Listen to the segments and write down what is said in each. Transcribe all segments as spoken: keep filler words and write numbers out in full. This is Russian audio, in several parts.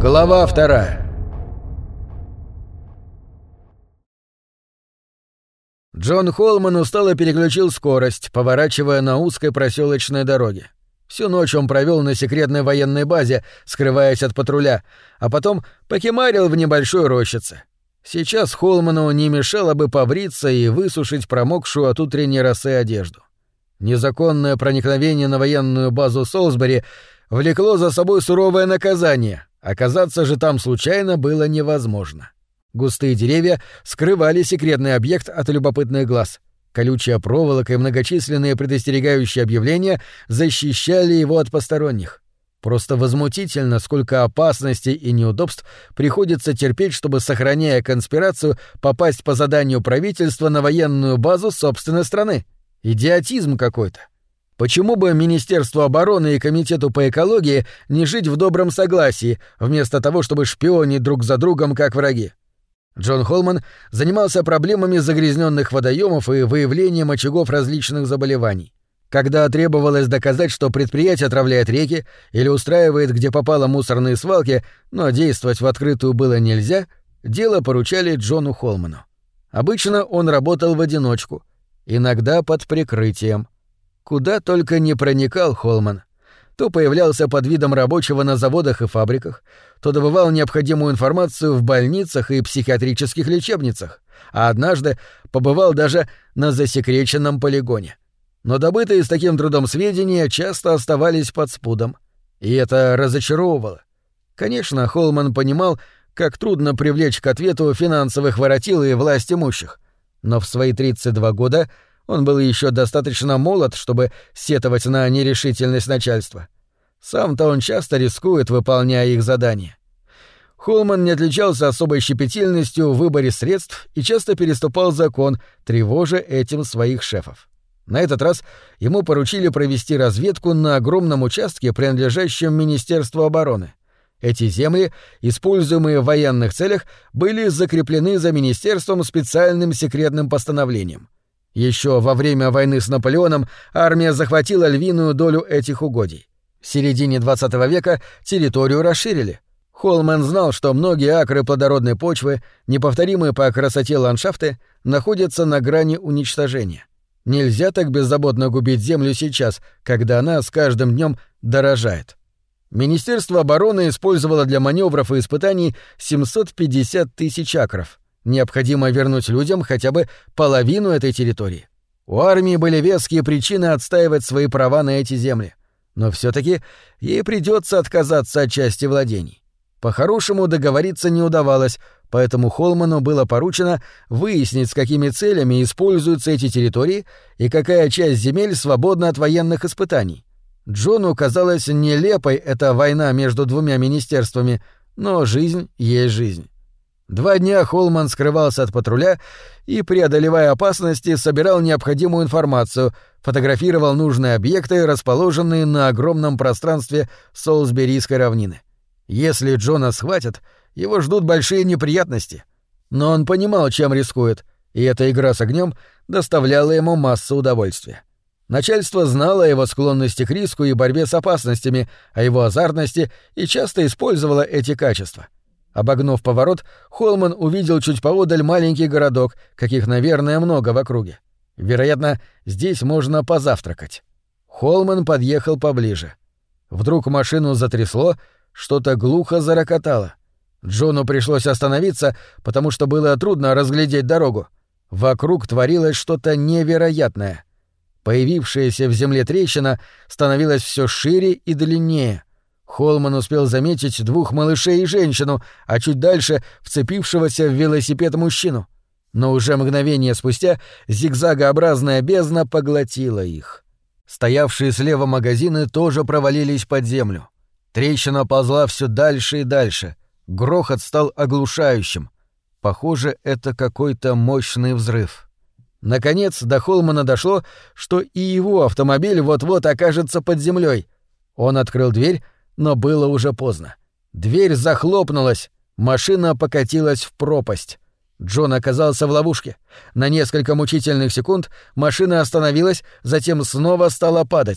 Глава вторая. Джон Холман устало переключил скорость, поворачивая на узкой проселочной дороге. Всю ночь он провел на секретной военной базе, скрываясь от патруля, а потом покемарил в небольшой рощице. Сейчас Холману не мешало бы побриться и высушить промокшую от утренней росы одежду. Незаконное проникновение на военную базу Солсбери влекло за собой суровое наказание, оказаться же там случайно было невозможно. Густые деревья скрывали секретный объект от любопытных глаз. Колючая проволока и многочисленные предостерегающие объявления защищали его от посторонних. Просто возмутительно, сколько опасностей и неудобств приходится терпеть, чтобы, сохраняя конспирацию, попасть по заданию правительства на военную базу собственной страны. Идиотизм какой-то. Почему бы Министерству обороны и Комитету по экологии не жить в добром согласии, вместо того, чтобы шпионить друг за другом как враги? Джон Холман занимался проблемами загрязненных водоемов и выявлением очагов различных заболеваний. Когда требовалось доказать, что предприятие отравляет реки или устраивает где попало мусорные свалки, но действовать в открытую было нельзя, дело поручали Джону Холману. Обычно он работал в одиночку, иногда под прикрытием. Куда только не проникал Холман. То появлялся под видом рабочего на заводах и фабриках, то добывал необходимую информацию в больницах и психиатрических лечебницах, а однажды побывал даже на засекреченном полигоне. Но добытые с таким трудом сведения часто оставались под спудом, и это разочаровывало. Конечно, Холман понимал, как трудно привлечь к ответу финансовых воротил и власть имущих, но в свои тридцать два года он был еще достаточно молод, чтобы сетовать на нерешительность начальства. Сам-то он часто рискует, выполняя их задания. Холман не отличался особой щепетильностью в выборе средств и часто переступал закон, тревожа этим своих шефов. На этот раз ему поручили провести разведку на огромном участке, принадлежащем Министерству обороны. Эти земли, используемые в военных целях, были закреплены за министерством специальным секретным постановлением. Еще во время войны с Наполеоном армия захватила львиную долю этих угодий. В середине двадцатого века территорию расширили. Холман знал, что многие акры плодородной почвы, неповторимые по красоте ландшафты, находятся на грани уничтожения. Нельзя так беззаботно губить землю сейчас, когда она с каждым днем дорожает. Министерство обороны использовало для маневров и испытаний семьсот пятьдесят тысяч акров. Необходимо вернуть людям хотя бы половину этой территории. У армии были веские причины отстаивать свои права на эти земли. Но все-таки ей придется отказаться от части владений. По-хорошему договориться не удавалось, поэтому Холману было поручено выяснить, с какими целями используются эти территории и какая часть земель свободна от военных испытаний. Джону казалась нелепой эта война между двумя министерствами, но жизнь есть жизнь. Два дня Холман скрывался от патруля и, преодолевая опасности, собирал необходимую информацию, фотографировал нужные объекты, расположенные на огромном пространстве Солсберийской равнины. Если Джона схватят, его ждут большие неприятности. Но он понимал, чем рискует, и эта игра с огнем доставляла ему массу удовольствия. Начальство знало о его склонности к риску и борьбе с опасностями, о его азартности и часто использовало эти качества. Обогнув поворот, Холман увидел чуть поодаль маленький городок, каких, наверное, много в округе. Вероятно, здесь можно позавтракать. Холман подъехал поближе. Вдруг машину затрясло, что-то глухо зарокотало. Джону пришлось остановиться, потому что было трудно разглядеть дорогу. Вокруг творилось что-то невероятное. Появившаяся в земле трещина становилась все шире и длиннее. Холман успел заметить двух малышей и женщину, а чуть дальше — вцепившегося в велосипед мужчину. Но уже мгновение спустя зигзагообразная бездна поглотила их. Стоявшие слева магазины тоже провалились под землю. Трещина ползла все дальше и дальше. Грохот стал оглушающим. Похоже, это какой-то мощный взрыв. Наконец до Холмана дошло, что и его автомобиль вот-вот окажется под землей. Он открыл дверь, но было уже поздно. Дверь захлопнулась, машина покатилась в пропасть. Джон оказался в ловушке. На несколько мучительных секунд машина остановилась, затем снова стала падать.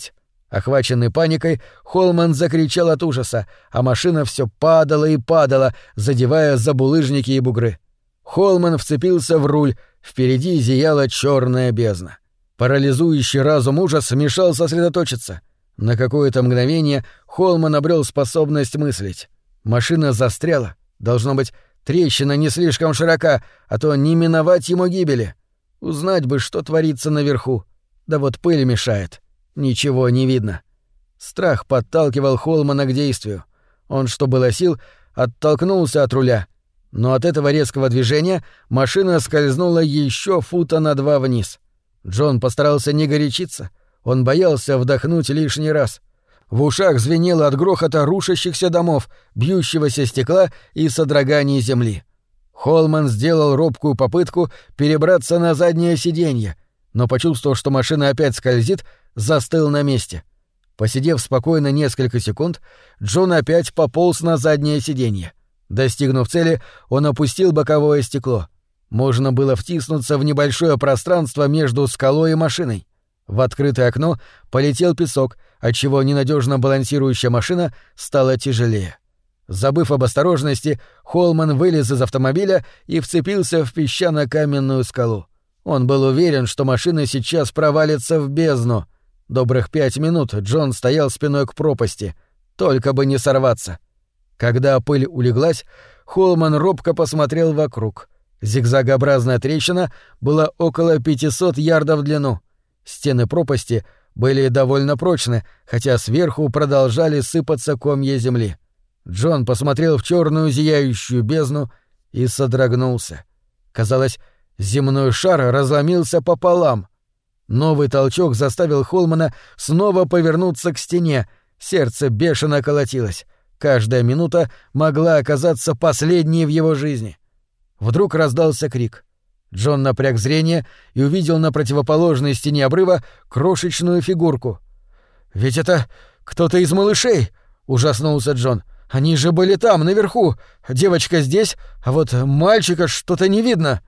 Охваченный паникой, Холман закричал от ужаса, а машина все падала и падала, задевая за булыжники и бугры. Холман вцепился в руль, впереди зияла черная бездна. Парализующий разум ужас мешал сосредоточиться. На какое-то мгновение Холман обрел способность мыслить. Машина застряла. Должно быть, трещина не слишком широка, а то не миновать ему гибели. Узнать бы, что творится наверху. Да вот пыль мешает. Ничего не видно. Страх подталкивал Холмана к действию. Он, что было сил, оттолкнулся от руля. Но от этого резкого движения машина скользнула еще фута на два вниз. Джон постарался не горячиться. Он боялся вдохнуть лишний раз. В ушах звенело от грохота рушащихся домов, бьющегося стекла и содроганий земли. Холман сделал робкую попытку перебраться на заднее сиденье, но, почувствовав, что машина опять скользит, застыл на месте. Посидев спокойно несколько секунд, Джон опять пополз на заднее сиденье. Достигнув цели, он опустил боковое стекло. Можно было втиснуться в небольшое пространство между скалой и машиной. В открытое окно полетел песок, отчего ненадежно балансирующая машина стала тяжелее. Забыв об осторожности, Холман вылез из автомобиля и вцепился в песчано-каменную скалу. Он был уверен, что машина сейчас провалится в бездну. Добрых пять минут Джон стоял спиной к пропасти, только бы не сорваться. Когда пыль улеглась, Холман робко посмотрел вокруг. Зигзагообразная трещина была около пятисот ярдов в длину. Стены пропасти были довольно прочны, хотя сверху продолжали сыпаться комья земли. Джон посмотрел в черную зияющую бездну и содрогнулся. Казалось, земной шар разломился пополам. Новый толчок заставил Холмана снова повернуться к стене. Сердце бешено колотилось. Каждая минута могла оказаться последней в его жизни. Вдруг раздался крик. Джон напряг зрение и увидел на противоположной стене обрыва крошечную фигурку. «Ведь это кто-то из малышей!» — ужаснулся Джон. «Они же были там, наверху! Девочка здесь, а вот мальчика что-то не видно!»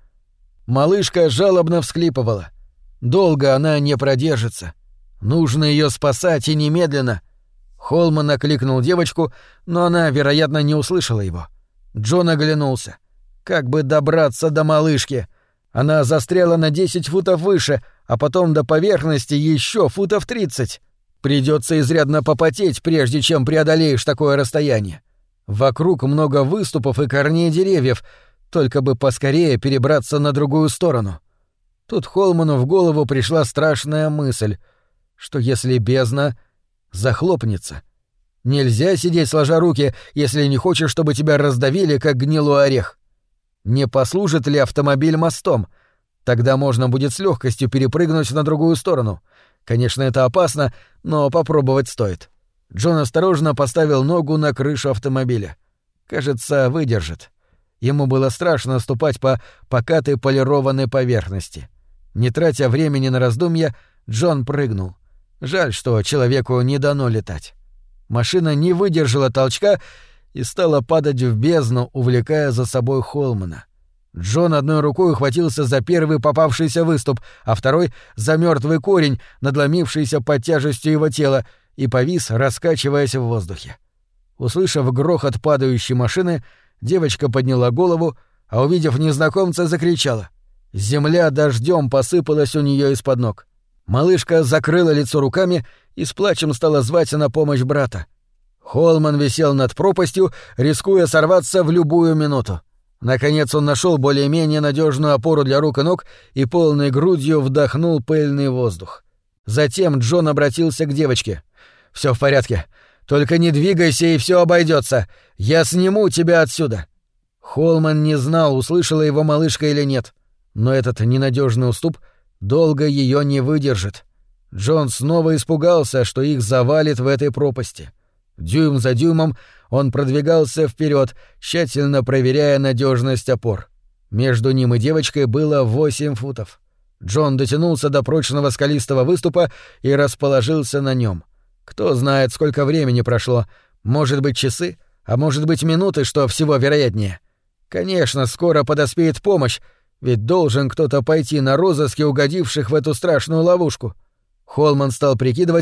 Малышка жалобно всхлипывала. Долго она не продержится. Нужно ее спасать и немедленно. Холман окликнул девочку, но она, вероятно, не услышала его. Джон оглянулся. Как бы добраться до малышки? Она застряла на десять футов выше, а потом до поверхности еще футов тридцать. Придется изрядно попотеть, прежде чем преодолеешь такое расстояние. Вокруг много выступов и корней деревьев, только бы поскорее перебраться на другую сторону. Тут Холману в голову пришла страшная мысль, что если бездна захлопнется. Нельзя сидеть сложа руки, если не хочешь, чтобы тебя раздавили, как гнилой орех. Не послужит ли автомобиль мостом? Тогда можно будет с легкостью перепрыгнуть на другую сторону. Конечно, это опасно, но попробовать стоит. Джон осторожно поставил ногу на крышу автомобиля. Кажется, выдержит. Ему было страшно ступать по покатой полированной поверхности. Не тратя времени на раздумья, Джон прыгнул. Жаль, что человеку не дано летать. Машина не выдержала толчка и стала падать в бездну, увлекая за собой Холмана. Джон одной рукой ухватился за первый попавшийся выступ, а второй — за мертвый корень, надломившийся под тяжестью его тела, и повис, раскачиваясь в воздухе. Услышав грохот падающей машины, девочка подняла голову, а, увидев незнакомца, закричала. Земля дождем посыпалась у нее из-под ног. Малышка закрыла лицо руками и с плачем стала звать на помощь брата. Холман висел над пропастью, рискуя сорваться в любую минуту. Наконец он нашел более-менее надежную опору для рук и ног и полной грудью вдохнул пыльный воздух. Затем Джон обратился к девочке. «Все в порядке. Только не двигайся, и все обойдется. Я сниму тебя отсюда». Холман не знал, услышала его малышка или нет. Но этот ненадежный уступ долго ее не выдержит. Джон снова испугался, что их завалит в этой пропасти. Дюйм за дюймом он продвигался вперед, тщательно проверяя надежность опор. Между ним и девочкой было восемь футов. Джон дотянулся до прочного скалистого выступа и расположился на нем. Кто знает, сколько времени прошло. Может быть, часы, а может быть, минуты, что всего вероятнее. Конечно, скоро подоспеет помощь, ведь должен кто-то пойти на розыски угодивших в эту страшную ловушку. Холман стал прикидывать,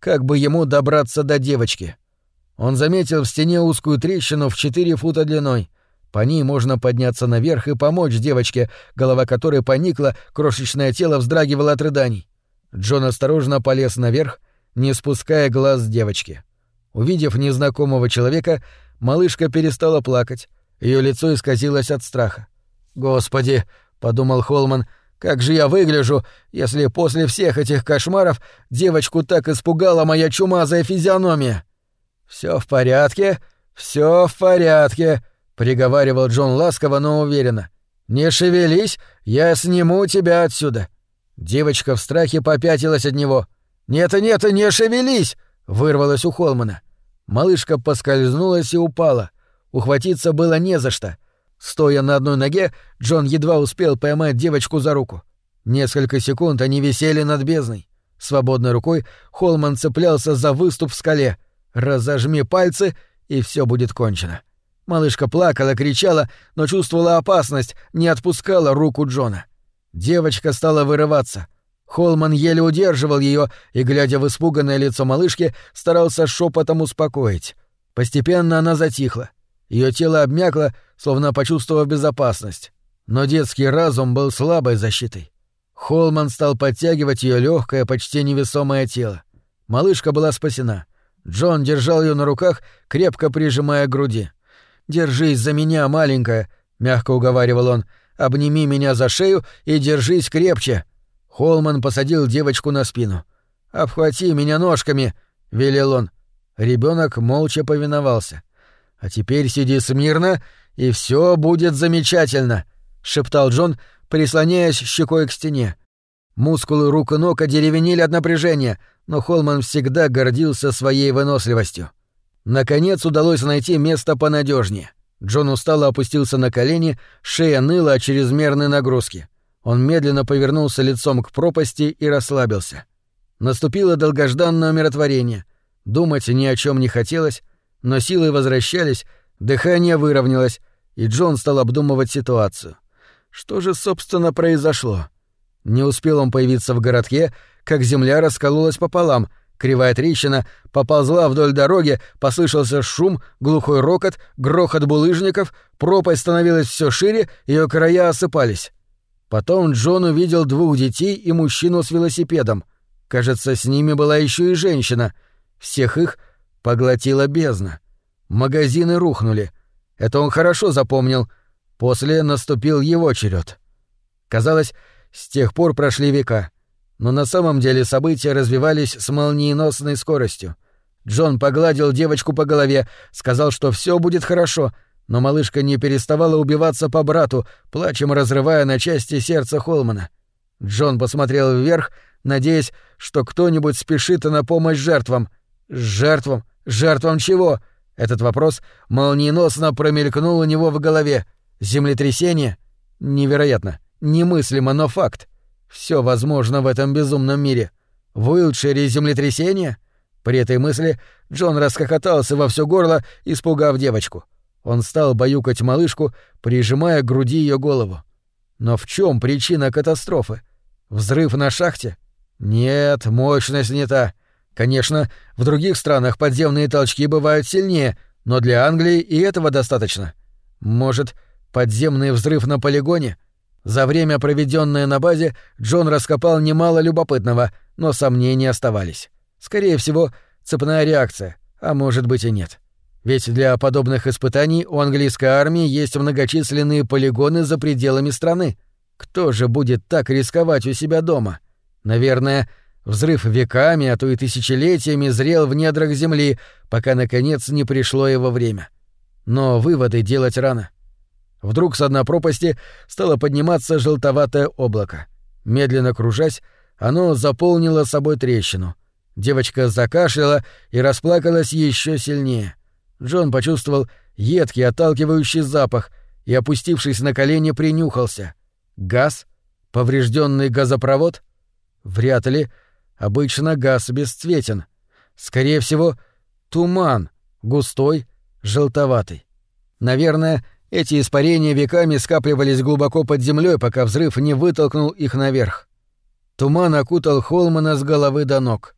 как бы ему добраться до девочки. Он заметил в стене узкую трещину в четыре фута длиной. По ней можно подняться наверх и помочь девочке, голова которой поникла, крошечное тело вздрагивало от рыданий. Джон осторожно полез наверх, не спуская глаз с девочки. Увидев незнакомого человека, малышка перестала плакать, ее лицо исказилось от страха. «Господи!» — подумал Холман, — «как же я выгляжу, если после всех этих кошмаров девочку так испугала моя чумазая физиономия?» «Всё в порядке, всё в порядке», — приговаривал Джон ласково, но уверенно. «Не шевелись, я сниму тебя отсюда». Девочка в страхе попятилась от него. «Нет, нет, не шевелись!» — вырвалось у Холмана. Малышка поскользнулась и упала. Ухватиться было не за что. Стоя на одной ноге, Джон едва успел поймать девочку за руку. Несколько секунд они висели над бездной. Свободной рукой Холман цеплялся за выступ в скале. «Разожми пальцы, и все будет кончено». Малышка плакала, кричала, но чувствовала опасность, не отпускала руку Джона. Девочка стала вырываться. Холман еле удерживал ее и, глядя в испуганное лицо малышки, старался шепотом успокоить. Постепенно она затихла. Ее тело обмякло, словно почувствовав безопасность. Но детский разум был слабой защитой. Холман стал подтягивать ее легкое, почти невесомое тело. Малышка была спасена. Джон держал ее на руках, крепко прижимая к груди. «Держись за меня, маленькая», — мягко уговаривал он. «Обними меня за шею и держись крепче». Холман посадил девочку на спину. «Обхвати меня ножками», — велел он. Ребенок молча повиновался. «А теперь сиди смирно, и все будет замечательно», — шептал Джон, прислоняясь щекой к стене. Мускулы рук и ног одеревенели от напряжения, но Холман всегда гордился своей выносливостью. Наконец удалось найти место понадежнее. Джон устало опустился на колени, шея ныла от чрезмерной нагрузки. Он медленно повернулся лицом к пропасти и расслабился. Наступило долгожданное умиротворение. Думать ни о чем не хотелось, но силы возвращались, дыхание выровнялось, и Джон стал обдумывать ситуацию. Что же, собственно, произошло? Не успел он появиться в городке, как земля раскололась пополам, кривая трещина поползла вдоль дороги, послышался шум, глухой рокот, грохот булыжников, пропасть становилась все шире, ее края осыпались. Потом Джон увидел двух детей и мужчину с велосипедом. Кажется, с ними была еще и женщина. Всех их поглотила бездна. Магазины рухнули. Это он хорошо запомнил. После наступил его черед. Казалось, с тех пор прошли века. Но на самом деле события развивались с молниеносной скоростью. Джон погладил девочку по голове, сказал, что все будет хорошо, но малышка не переставала убиваться по брату, плачем разрывая на части сердце Холмана. Джон посмотрел вверх, надеясь, что кто-нибудь спешит на помощь жертвам. Жертвам? Жертвам чего? Этот вопрос молниеносно промелькнул у него в голове. Землетрясение? Невероятно. Немыслимо, но факт. Все возможно в этом безумном мире. Уилтшире землетрясение? При этой мысли Джон расхохотался во всё горло, испугав девочку. Он стал баюкать малышку, прижимая к груди ее голову. Но в чем причина катастрофы? Взрыв на шахте? Нет, мощность не та. Конечно, в других странах подземные толчки бывают сильнее, но для Англии и этого достаточно. Может, подземный взрыв на полигоне? За время, проведенное на базе, Джон раскопал немало любопытного, но сомнения оставались. Скорее всего, цепная реакция, а может быть и нет. Ведь для подобных испытаний у английской армии есть многочисленные полигоны за пределами страны. Кто же будет так рисковать у себя дома? Наверное, взрыв веками, а то и тысячелетиями зрел в недрах земли, пока, наконец, не пришло его время. Но выводы делать рано. Вдруг с дна пропасти стало подниматься желтоватое облако. Медленно кружась, оно заполнило собой трещину. Девочка закашляла и расплакалась еще сильнее. Джон почувствовал едкий отталкивающий запах и, опустившись на колени, принюхался. Газ? Поврежденный газопровод? Вряд ли. Обычно газ бесцветен. Скорее всего, туман, густой, желтоватый. Наверное, эти испарения веками скапливались глубоко под землей, пока взрыв не вытолкнул их наверх. Туман окутал Холмана с головы до ног.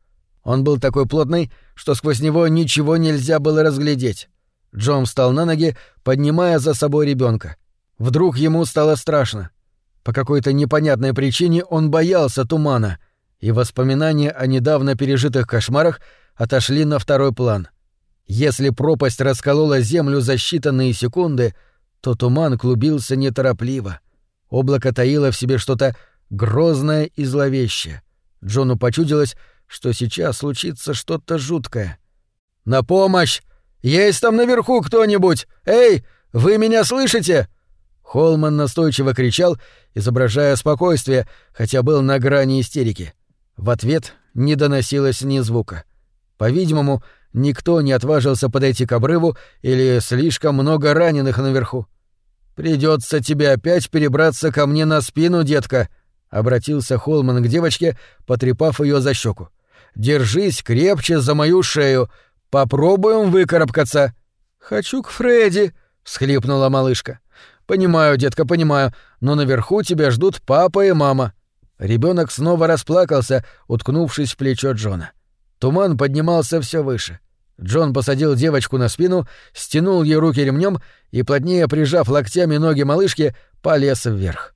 Он был такой плотный, что сквозь него ничего нельзя было разглядеть. Джон встал на ноги, поднимая за собой ребенка. Вдруг ему стало страшно. По какой-то непонятной причине он боялся тумана, и воспоминания о недавно пережитых кошмарах отошли на второй план. Если пропасть расколола землю за считанные секунды, то туман клубился неторопливо. Облако таило в себе что-то грозное и зловещее. Джону почудилось, что сейчас случится что-то жуткое. «На помощь! Есть там наверху кто-нибудь? Эй, вы меня слышите?» Холман настойчиво кричал, изображая спокойствие, хотя был на грани истерики. В ответ не доносилось ни звука. По-видимому, никто не отважился подойти к обрыву или слишком много раненых наверху. «Придется тебе опять перебраться ко мне на спину, детка», — обратился Холман к девочке, потрепав ее за щеку. «Держись крепче за мою шею. Попробуем выкарабкаться». «Хочу к Фредди», — всхлипнула малышка. «Понимаю, детка, понимаю, но наверху тебя ждут папа и мама». Ребенок снова расплакался, уткнувшись в плечо Джона. Туман поднимался все выше. Джон посадил девочку на спину, стянул ей руки ремнем и, плотнее прижав локтями ноги малышки, полез вверх.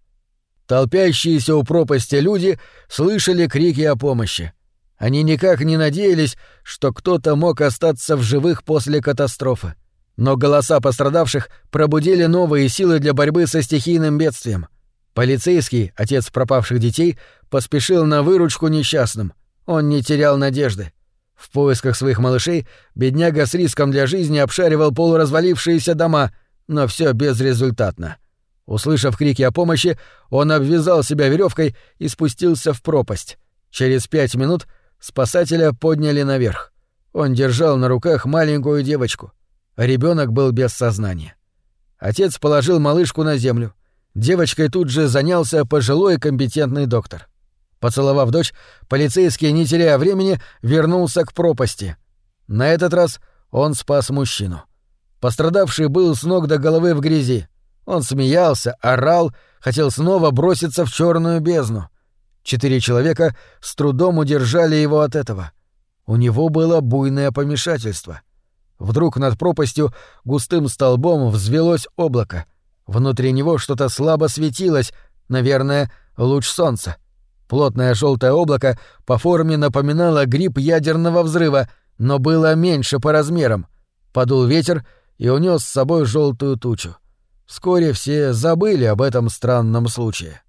Толпящиеся у пропасти люди слышали крики о помощи. Они никак не надеялись, что кто-то мог остаться в живых после катастрофы. Но голоса пострадавших пробудили новые силы для борьбы со стихийным бедствием. Полицейский, отец пропавших детей, поспешил на выручку несчастным. Он не терял надежды. В поисках своих малышей бедняга с риском для жизни обшаривал полуразвалившиеся дома, но все безрезультатно. Услышав крики о помощи, он обвязал себя веревкой и спустился в пропасть. Через пять минут спасателя подняли наверх. Он держал на руках маленькую девочку. Ребенок был без сознания. Отец положил малышку на землю. Девочкой тут же занялся пожилой компетентный доктор. Поцеловав дочь, полицейский, не теряя времени, вернулся к пропасти. На этот раз он спас мужчину. Пострадавший был с ног до головы в грязи. Он смеялся, орал, хотел снова броситься в черную бездну. Четыре человека с трудом удержали его от этого. У него было буйное помешательство. Вдруг над пропастью густым столбом взвелось облако. Внутри него что-то слабо светилось, наверное, луч солнца. Плотное желтое облако по форме напоминало гриб ядерного взрыва, но было меньше по размерам. Подул ветер и унес с собой желтую тучу. Вскоре все забыли об этом странном случае.